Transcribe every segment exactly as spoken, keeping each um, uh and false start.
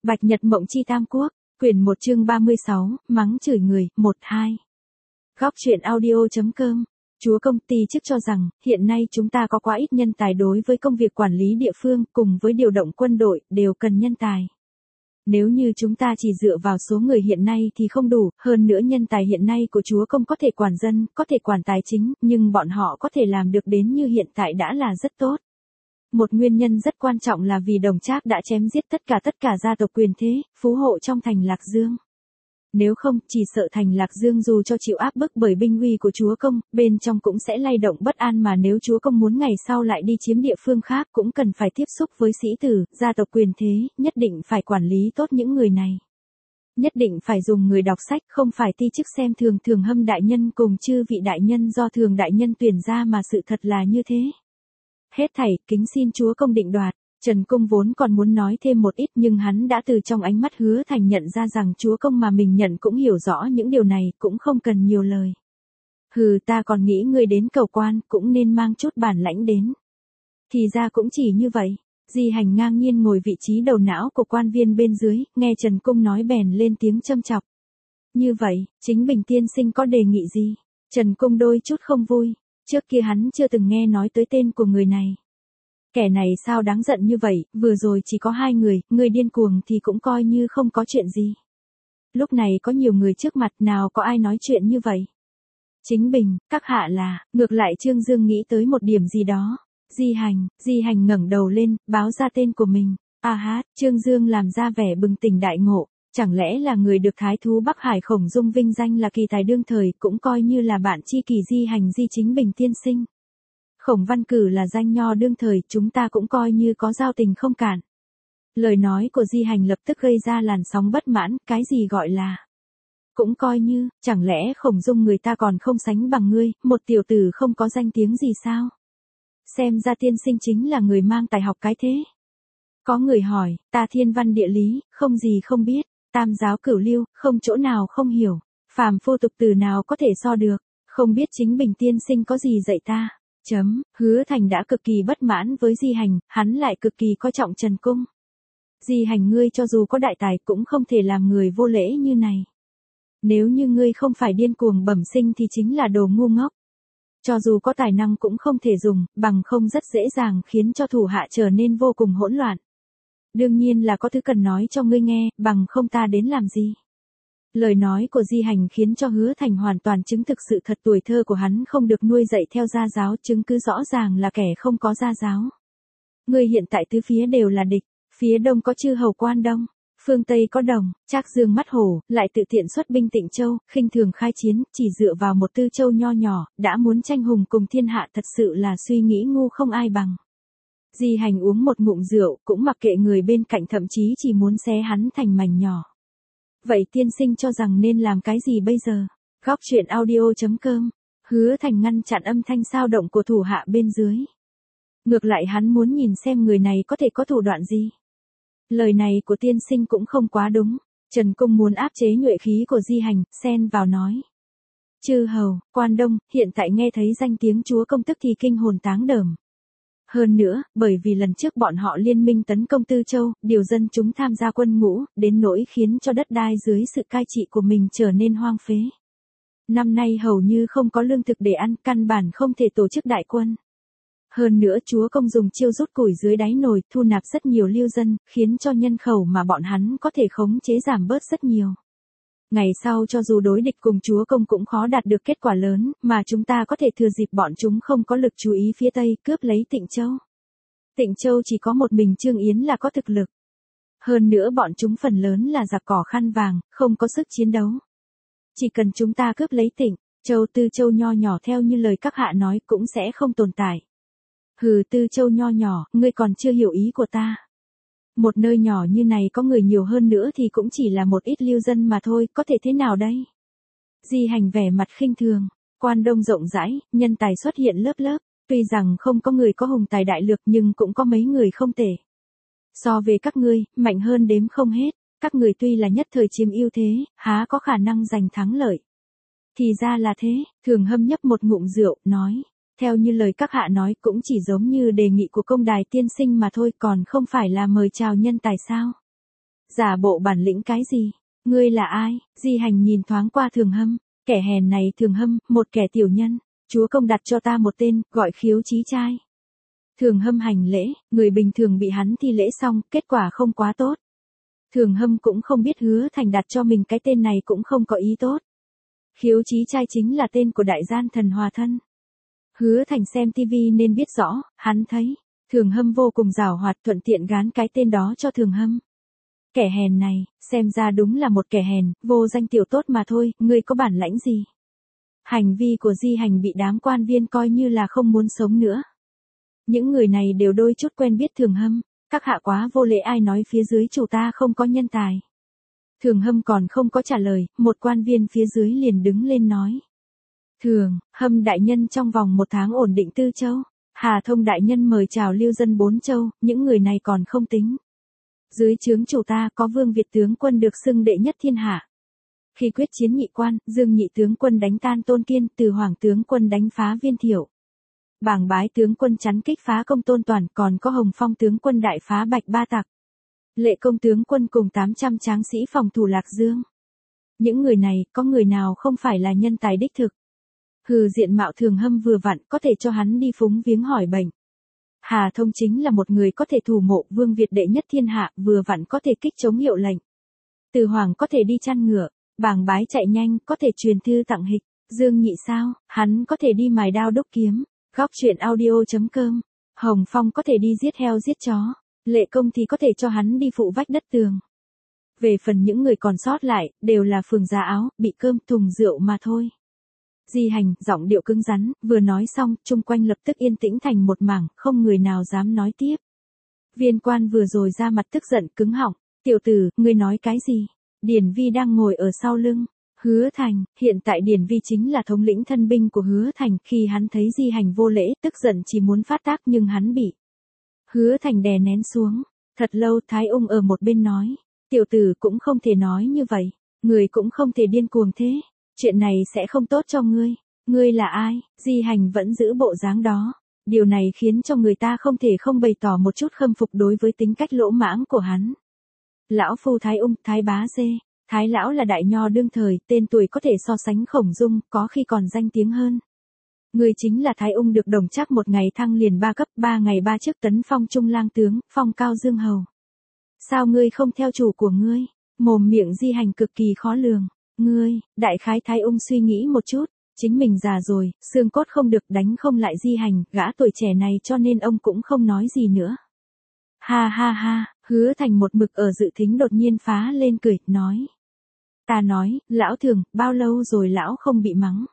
Bạch Nhật Mộng Chi Tam Quốc, quyển một chương ba mươi sáu, mắng chửi người, một hai. Góc truyện audio.com. Chúa công ty chức cho rằng, hiện nay chúng ta có quá ít nhân tài đối với công việc quản lý địa phương cùng với điều động quân đội, đều cần nhân tài. Nếu như chúng ta chỉ dựa vào số người hiện nay thì không đủ, hơn nữa nhân tài hiện nay của chúa công có thể quản dân, có thể quản tài chính, nhưng bọn họ có thể làm được đến như hiện tại đã là rất tốt. Một nguyên nhân rất quan trọng là vì Đồng Trác đã chém giết tất cả tất cả gia tộc quyền thế, phú hộ trong thành Lạc Dương. Nếu không, chỉ sợ thành Lạc Dương dù cho chịu áp bức bởi binh uy của chúa công, bên trong cũng sẽ lay động bất an, mà nếu chúa công muốn ngày sau lại đi chiếm địa phương khác cũng cần phải tiếp xúc với sĩ tử, gia tộc quyền thế, nhất định phải quản lý tốt những người này. Nhất định phải dùng người đọc sách, không phải ti chức xem thường Thường Hâm đại nhân cùng chư vị đại nhân do Thường đại nhân tuyển ra, mà sự thật là như thế. Hết thảy, kính xin chúa công định đoạt. Trần Cung vốn còn muốn nói thêm một ít, nhưng hắn đã từ trong ánh mắt Hứa Thành nhận ra rằng chúa công mà mình nhận cũng hiểu rõ những điều này, cũng không cần nhiều lời. Hừ, ta còn nghĩ ngươi đến cầu quan, cũng nên mang chút bản lãnh đến. Thì ra cũng chỉ như vậy. Di Hành ngang nhiên ngồi vị trí đầu não của quan viên bên dưới, nghe Trần Cung nói bèn lên tiếng châm chọc. Như vậy, chính Bình tiên sinh có đề nghị gì? Trần Cung đôi chút không vui, trước kia hắn chưa từng nghe nói tới tên của người này. Kẻ này sao đáng giận như vậy, vừa rồi chỉ có hai người, người điên cuồng thì cũng coi như không có chuyện gì. Lúc này có nhiều người trước mặt, nào có ai nói chuyện như vậy. Chính Bình, các hạ là, ngược lại Trương Dương nghĩ tới một điểm gì đó. Di Hành, Di Hành ngẩng đầu lên, báo ra tên của mình. À hát, Trương Dương làm ra vẻ bừng tỉnh đại ngộ, chẳng lẽ là người được thái thú Bắc Hải Khổng Dung vinh danh là kỳ tài đương thời, cũng coi như là bạn tri kỷ Di Hành Di Chính Bình tiên sinh. Khổng Văn Cử là danh nho đương thời, chúng ta cũng coi như có giao tình không cản. Lời nói của Di Hành lập tức gây ra làn sóng bất mãn, cái gì gọi là cũng coi như, chẳng lẽ Khổng Dung người ta còn không sánh bằng ngươi, một tiểu tử không có danh tiếng gì sao? Xem ra tiên sinh chính là người mang tài học cái thế. Có người hỏi, ta thiên văn địa lý, không gì không biết, tam giáo cửu lưu, không chỗ nào không hiểu, phàm phu tục từ nào có thể so được, không biết chính Bình tiên sinh có gì dạy ta. Chấm, Hứa Thành đã cực kỳ bất mãn với Di Hành, hắn lại cực kỳ coi trọng Trần Cung. Di Hành ngươi cho dù có đại tài cũng không thể làm người vô lễ như này. Nếu như ngươi không phải điên cuồng bẩm sinh thì chính là đồ ngu ngốc. Cho dù có tài năng cũng không thể dùng, bằng không rất dễ dàng khiến cho thủ hạ trở nên vô cùng hỗn loạn. Đương nhiên là có thứ cần nói cho ngươi nghe, bằng không ta đến làm gì. Lời nói của Di Hành khiến cho Hứa Thành hoàn toàn chứng thực sự thật, tuổi thơ của hắn không được nuôi dạy theo gia giáo, chứng cứ rõ ràng là kẻ không có gia giáo. Người hiện tại tứ phía đều là địch, phía đông có chư hầu Quan Đông, phương tây có Đồng, Trác Dương mắt hổ, lại tự tiện xuất binh Tịnh Châu, khinh thường khai chiến, chỉ dựa vào một Tư Châu nho nhỏ, đã muốn tranh hùng cùng thiên hạ, thật sự là suy nghĩ ngu không ai bằng. Di Hành uống một ngụm rượu, cũng mặc kệ người bên cạnh, thậm chí chỉ muốn xé hắn thành mảnh nhỏ. Vậy tiên sinh cho rằng nên làm cái gì bây giờ? Góc truyện audio.com. Hứa Thành ngăn chặn âm thanh xao động của thủ hạ bên dưới. Ngược lại hắn muốn nhìn xem người này có thể có thủ đoạn gì. Lời này của tiên sinh cũng không quá đúng. Trần Cung muốn áp chế nhuệ khí của Di Hành, xen vào nói. Chư hầu, Quan Đông, hiện tại nghe thấy danh tiếng chúa công tức thì kinh hồn táng đờm. Hơn nữa, bởi vì lần trước bọn họ liên minh tấn công Tư Châu, điều dân chúng tham gia quân ngũ, đến nỗi khiến cho đất đai dưới sự cai trị của mình trở nên hoang phế. Năm nay hầu như không có lương thực để ăn, căn bản không thể tổ chức đại quân. Hơn nữa chúa công dùng chiêu rút củi dưới đáy nồi, thu nạp rất nhiều lưu dân, khiến cho nhân khẩu mà bọn hắn có thể khống chế giảm bớt rất nhiều. Ngày sau cho dù đối địch cùng chúa công cũng khó đạt được kết quả lớn, mà chúng ta có thể thừa dịp bọn chúng không có lực chú ý phía Tây, cướp lấy Tịnh Châu. Tịnh Châu chỉ có một mình Trương Yến là có thực lực. Hơn nữa bọn chúng phần lớn là giặc cỏ khăn vàng, không có sức chiến đấu. Chỉ cần chúng ta cướp lấy Tịnh Châu, Tư Châu nho nhỏ theo như lời các hạ nói cũng sẽ không tồn tại. Hừ, Tư Châu nho nhỏ, ngươi còn chưa hiểu ý của ta. Một nơi nhỏ như này có người nhiều hơn nữa thì cũng chỉ là một ít lưu dân mà thôi, có thể thế nào đây? Di Hành vẻ mặt khinh thường, Quan Đông rộng rãi, nhân tài xuất hiện lớp lớp, tuy rằng không có người có hùng tài đại lược nhưng cũng có mấy người không tệ. So về các ngươi, mạnh hơn đếm không hết, các người tuy là nhất thời chiếm ưu thế, há có khả năng giành thắng lợi. Thì ra là thế, Thường Hâm nhấp một ngụm rượu, nói. Theo như lời các hạ nói cũng chỉ giống như đề nghị của công đài tiên sinh mà thôi, còn không phải là mời chào nhân tài sao. Giả bộ bản lĩnh cái gì? Ngươi là ai? Di Hành nhìn thoáng qua Thường Hâm, kẻ hèn này Thường Hâm, một kẻ tiểu nhân, chúa công đặt cho ta một tên, gọi Khiếu Chí Trai. Thường Hâm hành lễ, người bình thường bị hắn thi lễ xong, kết quả không quá tốt. Thường Hâm cũng không biết Hứa Thành đặt cho mình cái tên này cũng không có ý tốt. Khiếu Chí Trai chính là tên của đại gian thần Hòa Thân. Hứa Thành xem tivi nên biết rõ, hắn thấy Thường Hâm vô cùng giàu hoạt, thuận tiện gán cái tên đó cho Thường Hâm. Kẻ hèn này, xem ra đúng là một kẻ hèn, vô danh tiểu tốt mà thôi, ngươi có bản lãnh gì? Hành vi của Di Hành bị đám quan viên coi như là không muốn sống nữa. Những người này đều đôi chút quen biết Thường Hâm, các hạ quá vô lễ, ai nói phía dưới chủ ta không có nhân tài. Thường Hâm còn không có trả lời, một quan viên phía dưới liền đứng lên nói. Thường Hâm đại nhân trong vòng một tháng ổn định Tư Châu, Hà Thông đại nhân mời chào lưu dân bốn châu, những người này còn không tính. Dưới trướng chủ ta có Vương Việt tướng quân được xưng đệ nhất thiên hạ. Khi quyết chiến Nhị Quan, Dương nhị tướng quân đánh tan Tôn Kiên, Từ Hoàng tướng quân đánh phá Viên Thiệu. Bảng Bái tướng quân chắn kích phá Công Tôn Toàn, còn có Hồng Phong tướng quân đại phá Bạch Ba Tặc. Lệ Công tướng quân cùng tám trăm tráng sĩ phòng thủ Lạc Dương. Những người này, có người nào không phải là nhân tài đích thực? Hừ, diện mạo Thường Hâm vừa vặn có thể cho hắn đi phúng viếng hỏi bệnh. Hà Thông chính là một người có thể thủ mộ Vương Việt đệ nhất thiên hạ, vừa vặn có thể kích chống hiệu lệnh. Từ Hoàng có thể đi chăn ngựa, Bảng Bái chạy nhanh, có thể truyền thư tặng hịch. Dương nhị sao, hắn có thể đi mài đao đúc kiếm. Góc truyện audio chấm com. Hồng Phong có thể đi giết heo giết chó. Lệ Công thì có thể cho hắn đi phụ vách đất tường. Về phần những người còn sót lại, đều là phường giá áo, bị cơm thùng rượu mà thôi. Di Hành, giọng điệu cứng rắn, vừa nói xong, chung quanh lập tức yên tĩnh thành một mảng, không người nào dám nói tiếp. Viên quan vừa rồi ra mặt tức giận cứng họng, tiểu tử, ngươi nói cái gì? Điển Vi đang ngồi ở sau lưng. Hứa Thành, hiện tại Điển Vi chính là thống lĩnh thân binh của Hứa Thành, khi hắn thấy Di Hành vô lễ, tức giận chỉ muốn phát tác nhưng hắn bị Hứa Thành đè nén xuống. Thật lâu Thái Ung ở một bên nói, tiểu tử cũng không thể nói như vậy, người cũng không thể điên cuồng thế, chuyện này sẽ không tốt cho ngươi. Ngươi là ai? Di Hành vẫn giữ bộ dáng đó. Điều này khiến cho người ta không thể không bày tỏ một chút khâm phục đối với tính cách lỗ mãng của hắn. Lão phu Thái Ung, Thái Bá Dê. Thái lão là đại nho đương thời, tên tuổi có thể so sánh Khổng Dung, có khi còn danh tiếng hơn. Người chính là Thái Ung được Đồng Trác một ngày thăng liền ba cấp, ba ngày ba chức tấn phong trung lang tướng, phong cao dương hầu. Sao ngươi không theo chủ của ngươi? Mồm miệng Di Hành cực kỳ khó lường. Ngươi, đại khái Thái Ung suy nghĩ một chút, chính mình già rồi, xương cốt không được, đánh không lại Di Hành, gã tuổi trẻ này, cho nên ông cũng không nói gì nữa. Ha ha ha, Hứa Thành một mực ở dự thính đột nhiên phá lên cười, nói. Ta nói, lão Thường, bao lâu rồi lão không bị mắng?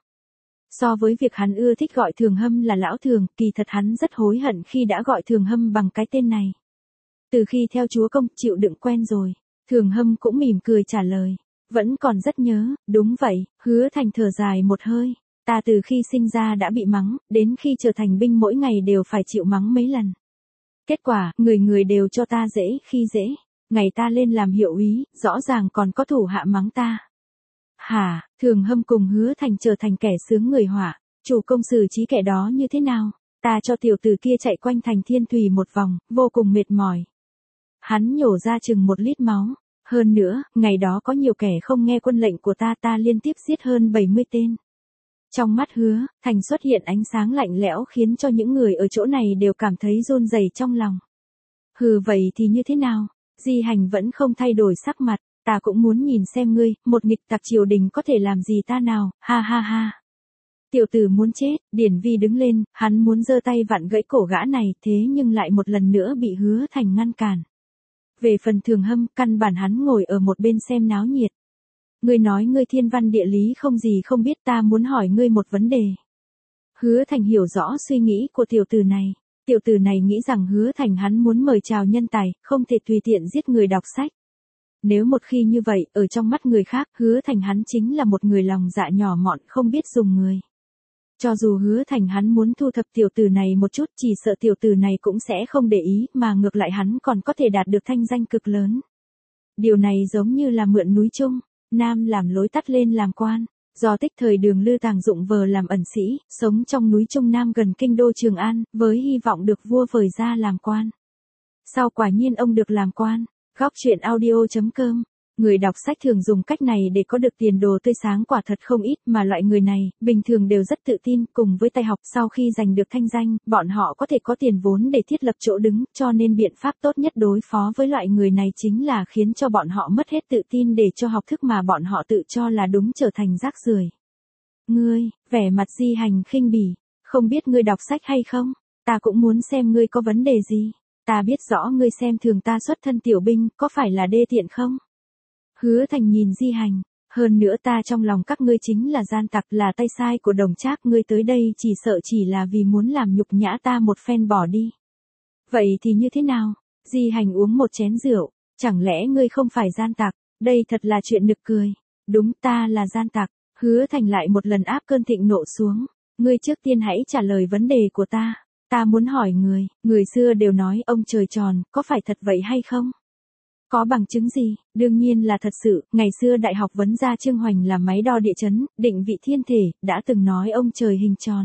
So với việc hắn ưa thích gọi Thường Hâm là lão Thường, kỳ thật hắn rất hối hận khi đã gọi Thường Hâm bằng cái tên này. Từ khi theo chúa công, chịu đựng quen rồi. Thường Hâm cũng mỉm cười trả lời. Vẫn còn rất nhớ, đúng vậy. Hứa Thành thở dài một hơi. Ta từ khi sinh ra đã bị mắng, đến khi trở thành binh mỗi ngày đều phải chịu mắng mấy lần. Kết quả, người người đều cho ta dễ khi dễ. Ngày ta lên làm hiệu úy, rõ ràng còn có thủ hạ mắng ta. Hả, Thường Hâm cùng Hứa Thành trở thành kẻ sướng người họa, chủ công xử trí kẻ đó như thế nào? Ta cho tiểu tử kia chạy quanh thành Thiên Thủy một vòng, vô cùng mệt mỏi. Hắn nhổ ra chừng một lít máu. Hơn nữa, ngày đó có nhiều kẻ không nghe quân lệnh của ta, ta liên tiếp giết hơn bảy mươi tên. Trong mắt Hứa Thành xuất hiện ánh sáng lạnh lẽo khiến cho những người ở chỗ này đều cảm thấy run rẩy trong lòng. Hừ, vậy thì như thế nào? Di Hành vẫn không thay đổi sắc mặt. Ta cũng muốn nhìn xem ngươi, một nghịch tặc triều đình có thể làm gì ta nào, ha ha ha. Tiểu tử muốn chết, Điển Vi đứng lên, hắn muốn giơ tay vặn gãy cổ gã này, thế nhưng lại một lần nữa bị Hứa Thành ngăn cản. Về phần Thường Hâm, căn bản hắn ngồi ở một bên xem náo nhiệt. Ngươi nói ngươi thiên văn địa lý không gì không biết, ta muốn hỏi ngươi một vấn đề. Hứa Thành hiểu rõ suy nghĩ của tiểu tử này. Tiểu tử này nghĩ rằng Hứa Thành hắn muốn mời chào nhân tài, không thể tùy tiện giết người đọc sách. Nếu một khi như vậy, ở trong mắt người khác, Hứa Thành hắn chính là một người lòng dạ nhỏ mọn, không biết dùng người. Cho dù Hứa Thành hắn muốn thu thập tiểu tử này một chút, chỉ sợ tiểu tử này cũng sẽ không để ý, mà ngược lại hắn còn có thể đạt được thanh danh cực lớn. Điều này giống như là mượn núi Trung, Nam làm lối tắt lên làm quan. Do tích thời Đường Lư Tàng dụng vờ làm ẩn sĩ, sống trong núi Trung Nam gần kinh đô Trường An, với hy vọng được vua vời ra làm quan. Sau quả nhiên ông được làm quan. Góc chuyện audio chấm com. Người đọc sách thường dùng cách này để có được tiền đồ tươi sáng quả thật không ít, mà loại người này, bình thường đều rất tự tin, cùng với tài học. Sau khi giành được thanh danh, bọn họ có thể có tiền vốn để thiết lập chỗ đứng, cho nên biện pháp tốt nhất đối phó với loại người này chính là khiến cho bọn họ mất hết tự tin để cho học thức mà bọn họ tự cho là đúng trở thành rác rưởi. Ngươi, vẻ mặt Di Hành khinh bỉ, không biết ngươi đọc sách hay không? Ta cũng muốn xem ngươi có vấn đề gì. Ta biết rõ ngươi xem thường ta xuất thân tiểu binh, có phải là đê tiện không? Hứa Thành nhìn Di Hành, hơn nữa ta trong lòng các ngươi chính là gian tặc, là tay sai của Đồng Trác, ngươi tới đây chỉ sợ chỉ là vì muốn làm nhục nhã ta một phen bỏ đi. Vậy thì như thế nào? Di Hành uống một chén rượu, chẳng lẽ ngươi không phải gian tặc? Đây thật là chuyện nực cười. Đúng, ta là gian tặc. Hứa Thành lại một lần áp cơn thịnh nộ xuống. Ngươi trước tiên hãy trả lời vấn đề của ta. Ta muốn hỏi người, người xưa đều nói ông trời tròn, có phải thật vậy hay không? Có bằng chứng gì? Đương nhiên là thật sự, ngày xưa Đại học Vấn gia Trương Hoành làm máy đo địa chấn, định vị thiên thể, đã từng nói ông trời hình tròn.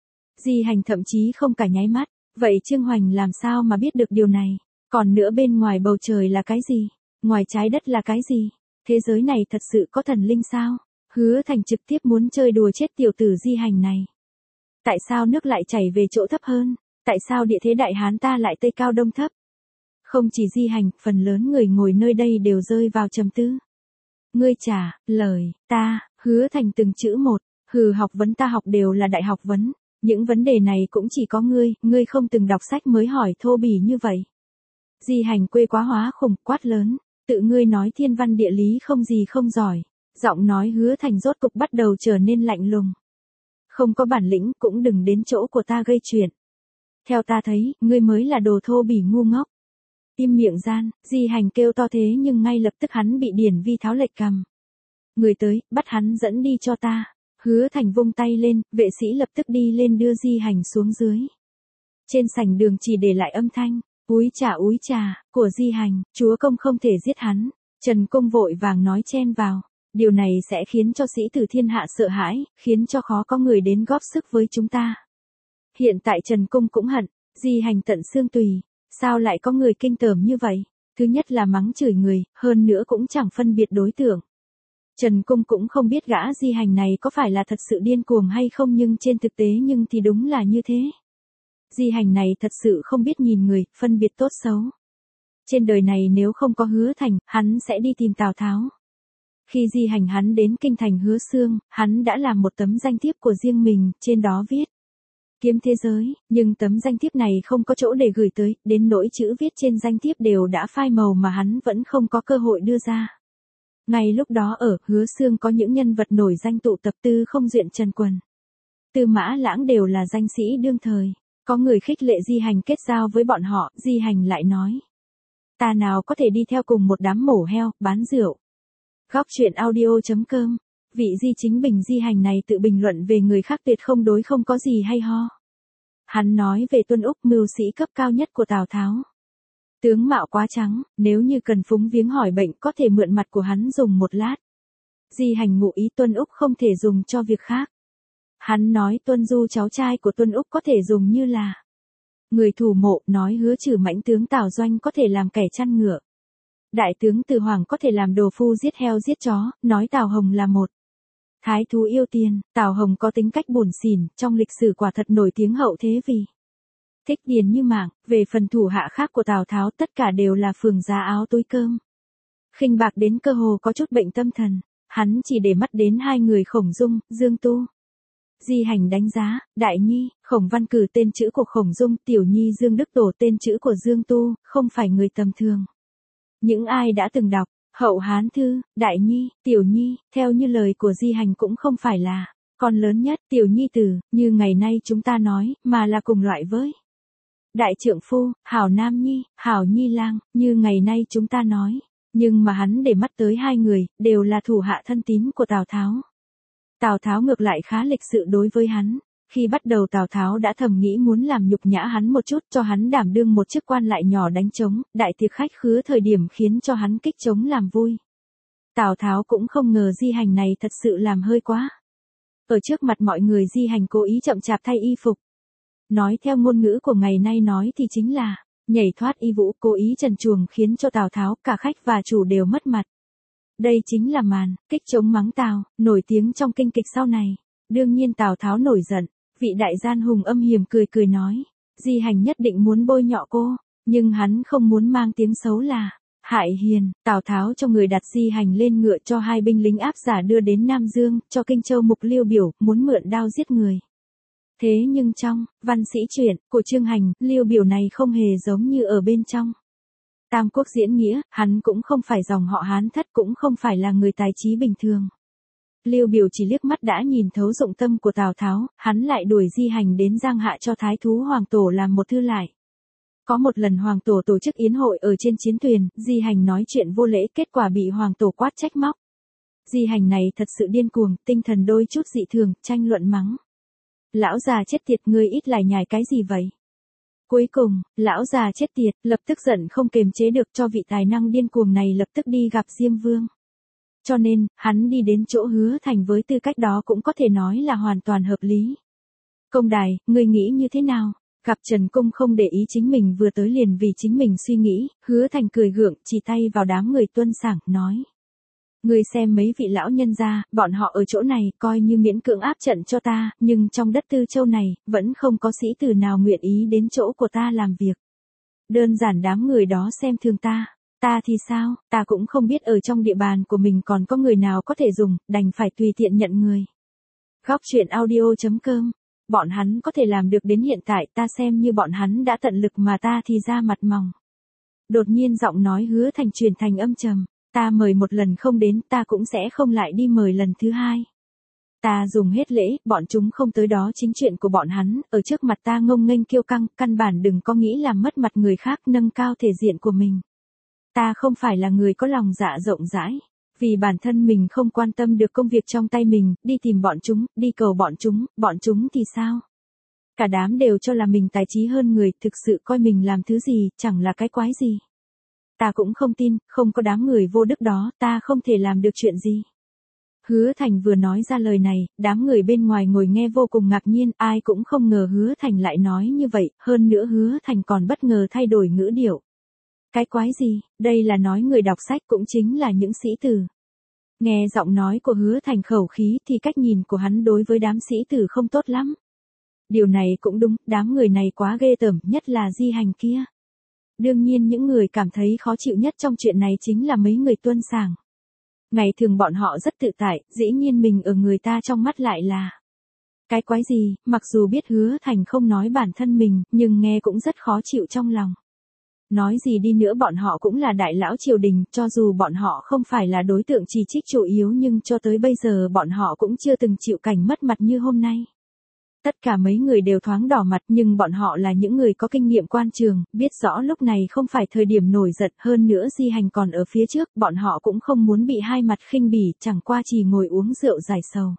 Di Hành thậm chí không cả nháy mắt, vậy Trương Hoành làm sao mà biết được điều này? Còn nữa, bên ngoài bầu trời là cái gì? Ngoài trái đất là cái gì? Thế giới này thật sự có thần linh sao? Hứa Thành trực tiếp muốn chơi đùa chết tiểu tử Di Hành này. Tại sao nước lại chảy về chỗ thấp hơn? Tại sao địa thế Đại Hán ta lại tây cao đông thấp? Không chỉ Di Hành, phần lớn người ngồi nơi đây đều rơi vào trầm tư. Ngươi trả lời ta, Hứa Thành từng chữ một, hừ, học vấn ta học đều là đại học vấn, những vấn đề này cũng chỉ có ngươi, ngươi không từng đọc sách mới hỏi thô bỉ như vậy. Di Hành quê quá hóa khủng, quát lớn, tự ngươi nói thiên văn địa lý không gì không giỏi. Giọng nói Hứa Thành rốt cục bắt đầu trở nên lạnh lùng. Không có bản lĩnh cũng đừng đến chỗ của ta gây chuyện. Theo ta thấy, ngươi mới là đồ thô bỉ ngu ngốc. Im miệng gian, Di Hành kêu to thế nhưng ngay lập tức hắn bị Điển Vi tháo lệch cằm. Người tới, bắt hắn dẫn đi cho ta. Hứa Thành vung tay lên, vệ sĩ lập tức đi lên đưa Di Hành xuống dưới. Trên sảnh đường chỉ để lại âm thanh, úi trà úi trà, của Di Hành, chúa công không thể giết hắn. Trần Cung vội vàng nói chen vào. Điều này sẽ khiến cho sĩ tử thiên hạ sợ hãi, khiến cho khó có người đến góp sức với chúng ta. Hiện tại Trần Cung cũng hận, Di Hành tận xương tùy, sao lại có người kinh tởm như vậy? Thứ nhất là mắng chửi người, hơn nữa cũng chẳng phân biệt đối tượng. Trần Cung cũng không biết gã Di Hành này có phải là thật sự điên cuồng hay không, nhưng trên thực tế nhưng thì đúng là như thế. Di Hành này thật sự không biết nhìn người, phân biệt tốt xấu. Trên đời này nếu không có Hứa Thành, hắn sẽ đi tìm Tào Tháo. Khi Di Hành hắn đến kinh thành Hứa Xương, hắn đã làm một tấm danh thiếp của riêng mình, trên đó viết kiếm thế giới, nhưng tấm danh thiếp này không có chỗ để gửi tới, đến nỗi chữ viết trên danh thiếp đều đã phai màu mà hắn vẫn không có cơ hội đưa ra. Ngay lúc đó ở Hứa Xương có những nhân vật nổi danh tụ tập, Tư Không Duyện, Trần Quần, Tư Mã Lãng đều là danh sĩ đương thời. Có người khích lệ Di Hành kết giao với bọn họ, Di Hành lại nói: ta nào có thể đi theo cùng một đám mổ heo, bán rượu. Góc chuyện audio chấm com. Vị Di Chính Bình Di Hành này tự bình luận về người khác tuyệt không đối không có gì hay ho. Hắn nói về Tuân Úc, mưu sĩ cấp cao nhất của Tào Tháo. Tướng mạo quá trắng, nếu như cần phúng viếng hỏi bệnh có thể mượn mặt của hắn dùng một lát. Di Hành ngụ ý Tuân Úc không thể dùng cho việc khác. Hắn nói Tuân Du cháu trai của Tuân Úc có thể dùng như là người thủ mộ, nói Hứa Trừ mãnh tướng Tào Doanh có thể làm kẻ chăn ngựa. Đại tướng Từ Hoàng có thể làm đồ phu giết heo giết chó, nói Tào Hồng là một thái thú yêu tiền. Tào Hồng có tính cách buồn xỉn, trong lịch sử quả thật nổi tiếng hậu thế vì thích tiền như mạng. Về phần thủ hạ khác của Tào Tháo, tất cả đều là phường giá áo túi cơm, khinh bạc đến cơ hồ có chút bệnh tâm thần. Hắn chỉ để mắt đến hai người Khổng Dung, Dương Tu. Di Hành đánh giá, Đại Nhi, Khổng Văn Cử tên chữ của Khổng Dung, Tiểu Nhi Dương Đức Tổ tên chữ của Dương Tu, không phải người tầm thường. Những ai đã từng đọc Hậu Hán Thư, Đại Nhi, Tiểu Nhi, theo như lời của Di Hành cũng không phải là con lớn nhất, Tiểu Nhi tử, như ngày nay chúng ta nói, mà là cùng loại với đại trượng phu, Hảo Nam Nhi, Hảo Nhi Lang, như ngày nay chúng ta nói. Nhưng mà hắn để mắt tới hai người, đều là thủ hạ thân tín của Tào Tháo. Tào Tháo ngược lại khá lịch sự đối với hắn. Khi bắt đầu Tào Tháo đã thầm nghĩ muốn làm nhục nhã hắn một chút, cho hắn đảm đương một chức quan lại nhỏ đánh trống, đại tiệc khách khứa thời điểm khiến cho hắn kích trống làm vui. Tào Tháo cũng không ngờ Di Hành này thật sự làm hơi quá. Ở trước mặt mọi người Di Hành cố ý chậm chạp thay y phục. Nói theo ngôn ngữ của ngày nay nói thì chính là Nhảy thoát y vũ, cố ý trần truồng khiến cho Tào Tháo, cả khách và chủ đều mất mặt. Đây chính là màn kích chống mắng Tào, nổi tiếng trong kinh kịch sau này. Đương nhiên Tào Tháo nổi giận, vị đại gian hùng âm hiểm cười cười nói, Di Hành nhất định muốn bôi nhọ cô, nhưng hắn không muốn mang tiếng xấu là hại hiền. Tào Tháo cho người đặt Di Hành lên ngựa, cho hai binh lính áp giả đưa đến Nam Dương, cho Kinh Châu mục Liêu Biểu, muốn mượn đao giết người. Thế nhưng trong văn sĩ truyện của Chương Hành, Liêu Biểu này không hề giống như ở bên trong Tam Quốc diễn nghĩa, hắn cũng không phải dòng họ Hán Thất, cũng không phải là người tài trí bình thường. Liêu Biểu chỉ liếc mắt đã nhìn thấu dụng tâm của Tào Tháo, hắn lại đuổi Di Hành đến Giang Hạ cho Thái thú Hoàng Tổ làm một thư lại. Có một lần Hoàng Tổ tổ chức yến hội ở trên chiến thuyền, Di Hành nói chuyện vô lễ, kết quả bị Hoàng Tổ quát trách móc. Di Hành này thật sự điên cuồng, tinh thần đôi chút dị thường, tranh luận mắng. Lão già chết tiệt, ngươi ít lại nhài cái gì vậy? Cuối cùng, lão già chết tiệt, lập tức giận không kềm chế được, cho vị tài năng điên cuồng này lập tức đi gặp Diêm Vương. Cho nên, hắn đi đến chỗ Hứa Thành với tư cách đó cũng có thể nói là hoàn toàn hợp lý. Công đài, ngươi nghĩ như thế nào? Gặp Trần Cung không để ý chính mình vừa tới liền vì chính mình suy nghĩ, Hứa Thành cười gượng, chỉ tay vào đám người tuân sảng, nói. Ngươi xem mấy vị lão nhân gia, bọn họ ở chỗ này, coi như miễn cưỡng áp trận cho ta, nhưng trong đất Tư Châu này, vẫn không có sĩ tử nào nguyện ý đến chỗ của ta làm việc. Đơn giản đám người đó xem thường ta. Ta thì sao, ta cũng không biết ở trong địa bàn của mình còn có người nào có thể dùng, đành phải tùy tiện nhận người. Góc truyện audio chấm com. Bọn hắn có thể làm được đến hiện tại, ta xem như bọn hắn đã tận lực mà ta thì ra mặt mỏng. Đột nhiên giọng nói Hứa Thành truyền thành âm trầm. Ta mời một lần không đến, ta cũng sẽ không lại đi mời lần thứ hai. Ta dùng hết lễ, bọn chúng không tới đó chính chuyện của bọn hắn, ở trước mặt ta ngông nghênh kiêu căng, căn bản đừng có nghĩ làm mất mặt người khác, nâng cao thể diện của mình. Ta không phải là người có lòng dạ rộng rãi, vì bản thân mình không quan tâm được công việc trong tay mình, đi tìm bọn chúng, đi cầu bọn chúng, bọn chúng thì sao? Cả đám đều cho là mình tài trí hơn người, thực sự coi mình làm thứ gì, chẳng là cái quái gì. Ta cũng không tin, không có đám người vô đức đó, ta không thể làm được chuyện gì. Hứa Thành vừa nói ra lời này, đám người bên ngoài ngồi nghe vô cùng ngạc nhiên, ai cũng không ngờ Hứa Thành lại nói như vậy, hơn nữa Hứa Thành còn bất ngờ thay đổi ngữ điệu. Cái quái gì, đây là nói người đọc sách cũng chính là những sĩ tử. Nghe giọng nói của Hứa Thành khẩu khí thì cách nhìn của hắn đối với đám sĩ tử không tốt lắm. Điều này cũng đúng, đám người này quá ghê tởm, nhất là Di Hành kia. Đương nhiên những người cảm thấy khó chịu nhất trong chuyện này chính là mấy người tuân sảng. Ngày thường bọn họ rất tự tại, dĩ nhiên mình ở người ta trong mắt lại là cái quái gì, mặc dù biết Hứa Thành không nói bản thân mình, nhưng nghe cũng rất khó chịu trong lòng. Nói gì đi nữa bọn họ cũng là đại lão triều đình, cho dù bọn họ không phải là đối tượng chỉ trích chủ yếu nhưng cho tới bây giờ bọn họ cũng chưa từng chịu cảnh mất mặt như hôm nay. Tất cả mấy người đều thoáng đỏ mặt nhưng bọn họ là những người có kinh nghiệm quan trường, biết rõ lúc này không phải thời điểm nổi giận, hơn nữa Di Hành còn ở phía trước, bọn họ cũng không muốn bị hai mặt khinh bỉ, chẳng qua chỉ ngồi uống rượu giải sầu.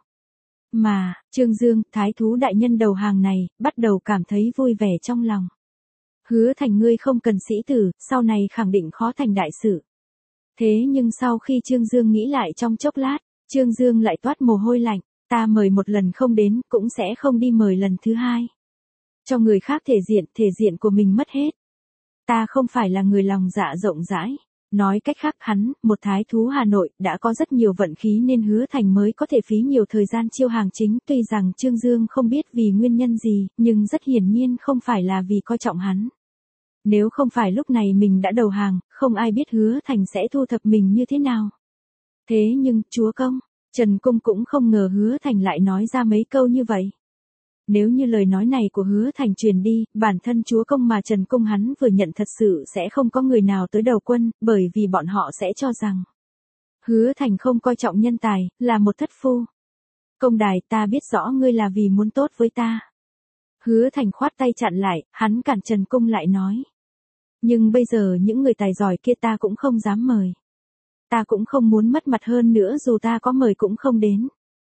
Mà, Trương Dương, thái thú đại nhân đầu hàng này, bắt đầu cảm thấy vui vẻ trong lòng. Hứa Thành ngươi không cần sĩ tử, sau này khẳng định khó thành đại sự. Thế nhưng sau khi Trương Dương nghĩ lại trong chốc lát, Trương Dương lại toát mồ hôi lạnh. Ta mời một lần không đến, cũng sẽ không đi mời lần thứ hai. Cho người khác thể diện, thể diện của mình mất hết. Ta không phải là người lòng dạ rộng rãi. Nói cách khác hắn, một thái thú Hà Nội, đã có rất nhiều vận khí nên Hứa Thành mới có thể phí nhiều thời gian chiêu hàng chính. Tuy rằng Trương Dương không biết vì nguyên nhân gì, nhưng rất hiển nhiên không phải là vì coi trọng hắn. Nếu không phải lúc này mình đã đầu hàng, không ai biết Hứa Thành sẽ thu thập mình như thế nào. Thế nhưng, chúa công, Trần Cung cũng không ngờ Hứa Thành lại nói ra mấy câu như vậy. Nếu như lời nói này của Hứa Thành truyền đi, bản thân chúa công mà Trần Cung hắn vừa nhận thật sự sẽ không có người nào tới đầu quân, bởi vì bọn họ sẽ cho rằng Hứa Thành không coi trọng nhân tài, là một thất phu. Công đài, ta biết rõ ngươi là vì muốn tốt với ta. Hứa Thành khoát tay chặn lại, hắn cản Trần Cung lại nói. Nhưng bây giờ những người tài giỏi kia ta cũng không dám mời. Ta cũng không muốn mất mặt, hơn nữa dù ta có mời cũng không đến.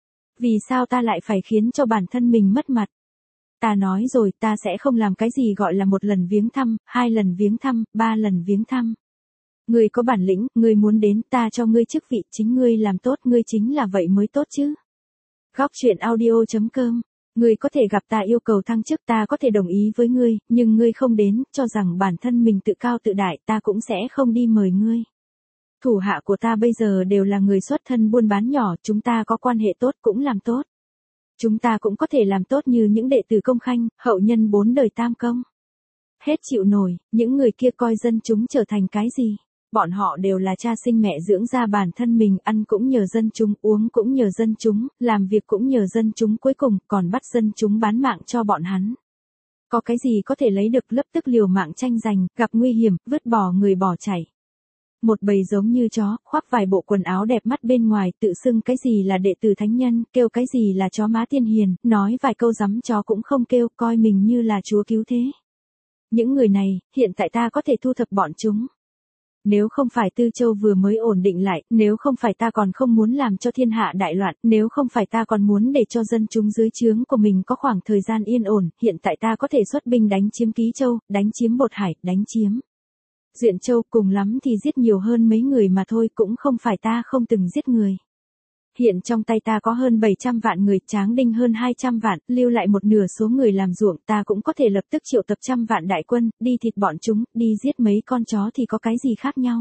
Vì sao ta lại phải khiến cho bản thân mình mất mặt? Ta nói rồi, ta sẽ không làm cái gì gọi là một lần viếng thăm, hai lần viếng thăm, ba lần viếng thăm. Ngươi có bản lĩnh, ngươi muốn đến, ta cho ngươi chức vị, chính ngươi làm tốt, ngươi chính là vậy mới tốt chứ. Góc truyện audio chấm com Ngươi có thể gặp ta yêu cầu thăng chức, ta có thể đồng ý với ngươi, nhưng ngươi không đến, cho rằng bản thân mình tự cao tự đại, ta cũng sẽ không đi mời ngươi. Thủ hạ của ta bây giờ đều là người xuất thân buôn bán nhỏ, chúng ta có quan hệ tốt cũng làm tốt. Chúng ta cũng có thể làm tốt như những đệ tử Công Khanh, hậu nhân bốn đời tam công. Hết chịu nổi, những người kia coi dân chúng trở thành cái gì? Bọn họ đều là cha sinh mẹ dưỡng ra bản thân mình, ăn cũng nhờ dân chúng, uống cũng nhờ dân chúng, làm việc cũng nhờ dân chúng, cuối cùng còn bắt dân chúng bán mạng cho bọn hắn. Có cái gì có thể lấy được, lập tức liều mạng tranh giành, gặp nguy hiểm, vứt bỏ người bỏ chạy. Một bầy giống như chó, khoác vài bộ quần áo đẹp mắt bên ngoài, tự xưng cái gì là đệ tử thánh nhân, kêu cái gì là chó má tiên hiền, nói vài câu dắm chó cũng không kêu, coi mình như là chúa cứu thế. Những người này, hiện tại ta có thể thu thập bọn chúng. Nếu không phải Tư Châu vừa mới ổn định lại, nếu không phải ta còn không muốn làm cho thiên hạ đại loạn, nếu không phải ta còn muốn để cho dân chúng dưới trướng của mình có khoảng thời gian yên ổn, hiện tại ta có thể xuất binh đánh chiếm Ký Châu, đánh chiếm Bột Hải, đánh chiếm Duyện Châu, cùng lắm thì giết nhiều hơn mấy người mà thôi, cũng không phải ta không từng giết người. Hiện trong tay ta có hơn bảy trăm vạn người, Tráng Đinh hơn hai trăm vạn, lưu lại một nửa số người làm ruộng, ta cũng có thể lập tức triệu tập trăm vạn đại quân, đi thịt bọn chúng, đi giết mấy con chó thì có cái gì khác nhau.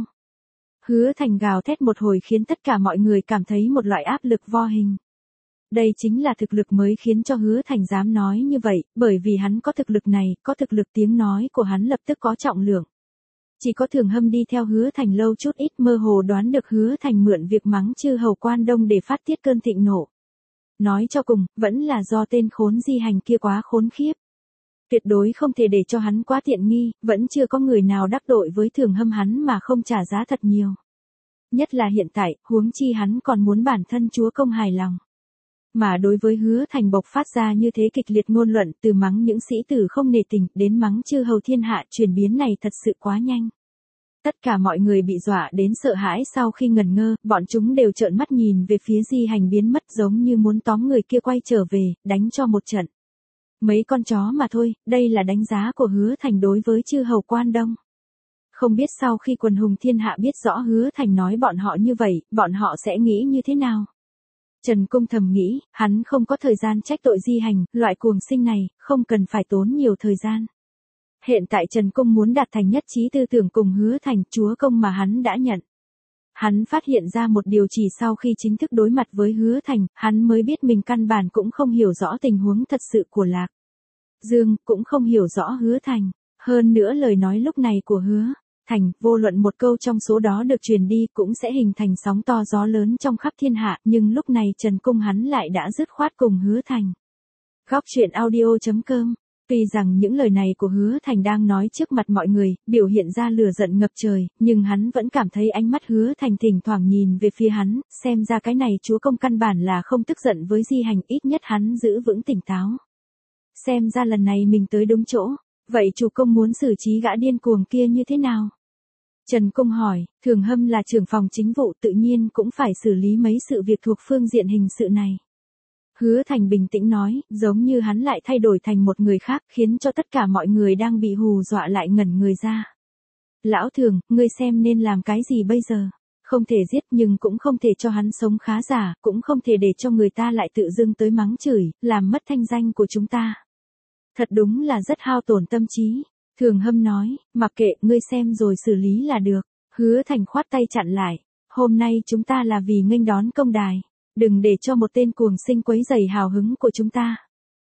Hứa Thành gào thét một hồi khiến tất cả mọi người cảm thấy một loại áp lực vô hình. Đây chính là thực lực mới khiến cho Hứa Thành dám nói như vậy, bởi vì hắn có thực lực này, có thực lực tiếng nói của hắn lập tức có trọng lượng. Chỉ có Thường Hâm đi theo Hứa Thành lâu chút ít mơ hồ đoán được Hứa Thành mượn việc mắng chư hầu Quan Đông để phát tiết cơn thịnh nộ. Nói cho cùng, vẫn là do tên khốn Di Hành kia quá khốn khiếp. Tuyệt đối không thể để cho hắn quá tiện nghi, vẫn chưa có người nào đắc tội với Thường Hâm hắn mà không trả giá thật nhiều. Nhất là hiện tại, huống chi hắn còn muốn bản thân chúa công hài lòng. Mà đối với Hứa Thành bộc phát ra như thế kịch liệt ngôn luận, từ mắng những sĩ tử không nể tình, đến mắng chư hầu thiên hạ, chuyển biến này thật sự quá nhanh. Tất cả mọi người bị dọa đến sợ hãi, sau khi ngẩn ngơ, bọn chúng đều trợn mắt nhìn về phía Di Hành biến mất, giống như muốn tóm người kia quay trở về, đánh cho một trận. Mấy con chó mà thôi, đây là đánh giá của Hứa Thành đối với chư hầu Quan Đông. Không biết sau khi quần hùng thiên hạ biết rõ Hứa Thành nói bọn họ như vậy, bọn họ sẽ nghĩ như thế nào? Trần Cung thầm nghĩ, hắn không có thời gian trách tội Di Hành, loại cuồng sinh này, không cần phải tốn nhiều thời gian. Hiện tại Trần Cung muốn đạt thành nhất trí tư tưởng cùng Hứa Thành, chúa công mà hắn đã nhận. Hắn phát hiện ra một điều, chỉ sau khi chính thức đối mặt với Hứa Thành, hắn mới biết mình căn bản cũng không hiểu rõ tình huống thật sự của Lạc Dương, cũng không hiểu rõ Hứa Thành. Hơn nữa lời nói lúc này của Hứa Thành, vô luận một câu trong số đó được truyền đi cũng sẽ hình thành sóng to gió lớn trong khắp thiên hạ, nhưng lúc này Trần Cung hắn lại đã dứt khoát cùng Hứa Thành. Góc truyện audio chấm com. Tuy rằng những lời này của Hứa Thành đang nói trước mặt mọi người, biểu hiện ra lửa giận ngập trời, nhưng hắn vẫn cảm thấy ánh mắt Hứa Thành thỉnh thoảng nhìn về phía hắn, xem ra cái này chúa công căn bản là không tức giận với Di Hành, ít nhất hắn giữ vững tỉnh táo. Xem ra lần này mình tới đúng chỗ, vậy chủ công muốn xử trí gã điên cuồng kia như thế nào? Trần Cung hỏi, Thường Hâm là trưởng phòng chính vụ tự nhiên cũng phải xử lý mấy sự việc thuộc phương diện hình sự này. Hứa Thành bình tĩnh nói, giống như hắn lại thay đổi thành một người khác, khiến cho tất cả mọi người đang bị hù dọa lại ngẩn người ra. Lão Thường, ngươi xem nên làm cái gì bây giờ? Không thể giết nhưng cũng không thể cho hắn sống khá giả, cũng không thể để cho người ta lại tự dưng tới mắng chửi, làm mất thanh danh của chúng ta. Thật đúng là rất hao tổn tâm trí. Thường Hâm nói, mặc kệ, ngươi xem rồi xử lý là được. Hứa Thành khoát tay chặn lại, hôm nay chúng ta là vì nghênh đón công đài. Đừng để cho một tên cuồng sinh quấy rầy hào hứng của chúng ta.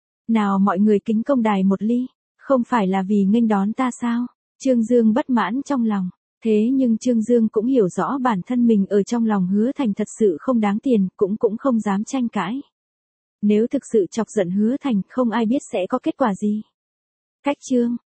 Nào mọi người kính công đài một ly, không phải là vì nghênh đón ta sao? Trương Dương bất mãn trong lòng, thế nhưng Trương Dương cũng hiểu rõ bản thân mình ở trong lòng Hứa Thành thật sự không đáng tiền, cũng cũng không dám tranh cãi. Nếu thực sự chọc giận Hứa Thành, không ai biết sẽ có kết quả gì. Cách chương